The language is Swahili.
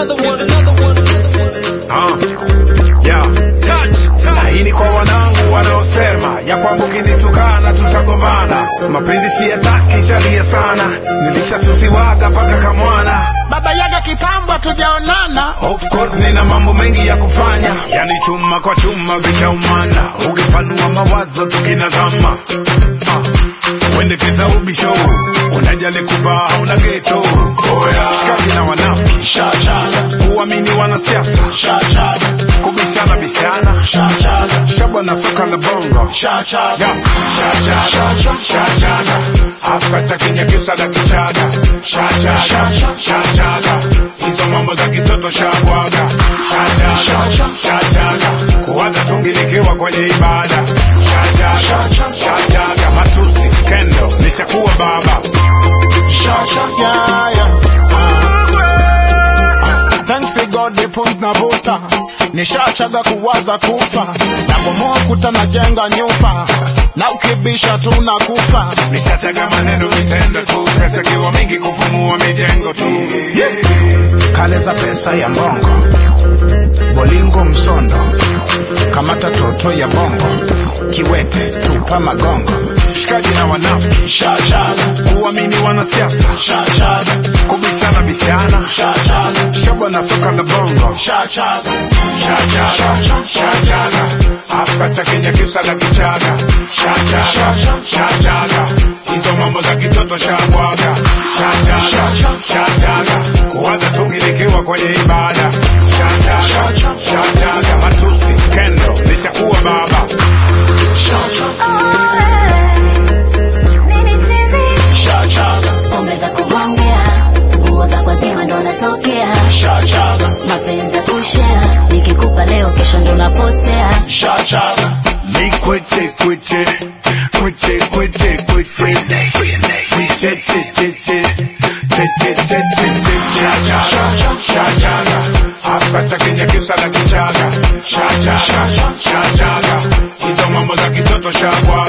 Yeah. Na hii ni kwa wanangu wanaosema ya kwamba ukinitukana tutagombana. Mapenzi siyataki, sharia sana, nilishasusiwaga paka kamwana. Baba yaga kitambo tujaonana. Of course nina mambo mengi ya kufanya, yani chuma kwa chuma vishaumana. Ukipanua mawazo tukinazama, wende keza ubisho, unajali kubaa una geto. Shikaji na wanafiki, kuamini wanasiasa, kubishana bishana, shabwa na soka la bongo. Afkata Kenya kisa na kichaga. Hizo mambo za kitoto shabwaga. Kuwaza tungilikiwa kwenye ibada. Matusi, kendo, nishakuwa baba. Thanks to God the pump na buta. Nishachaga kuwaza kufa. Na bomoa kuta na jenga nyumba. Na ukibisha tunakufa. Nishachaga maneno vitendo tu. Pesa kiwa mingi kufumua mijengo tu. Kale za pesa ya mbongo, bolingo msondo, kamata toto ya bongo, kiwete tupa magongo. Shikaji na wanafiki, kuamini wanasiasa, kubishana bishana, shabwa na soka la bongo. Afkata Kenya kisa na kichaga. Hizo mambo za kitoto shabwaga. Kuwaza tungilikiwa kwenye ibada. Matusi, kendo, nishakuwa baba. Pombe za kubongea, nguo za kwa zima ndo natokea. Mapenzi ya kushare, nikikupa leo kesho ndo napotea. Mi kwete. Afkata Kenya kisa na kichaga. Hizo mambo za kitoto shabwa.